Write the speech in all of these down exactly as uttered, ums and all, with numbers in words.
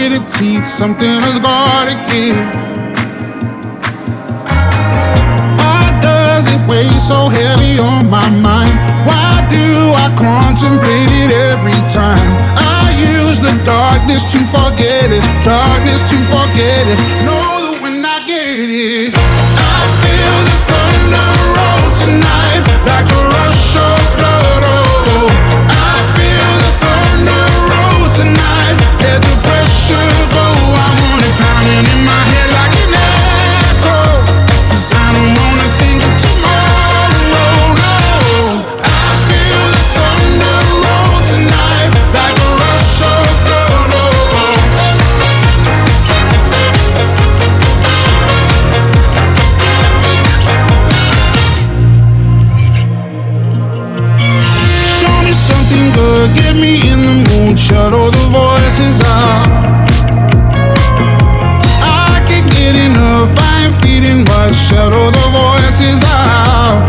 gritted teeth, something has gotta give. Why does it weigh so heavy on my mind? Why do I contemplate it every time? I use the darkness to forget it, darkness to forget it. Know that when I get it, I feel the thunder roll tonight, like a rush of blood. Oh, I feel the thunder roll tonight. Let the pressure go. I want it pounding in my head like an echo, 'cause I don't wanna think of tomorrow. No, I feel the thunder roll tonight, like a rush of blood. Oh, show me something good, get me in the mood, shut all the voices out. I can't get enough, I ain't feeling much, shut all the voices out.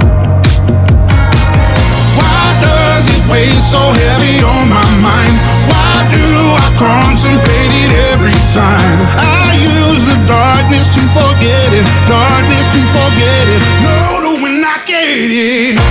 Why does it weigh so heavy on my mind? Why do I contemplate it every time? I use the darkness to forget it, darkness to forget it. No, no, when I get it,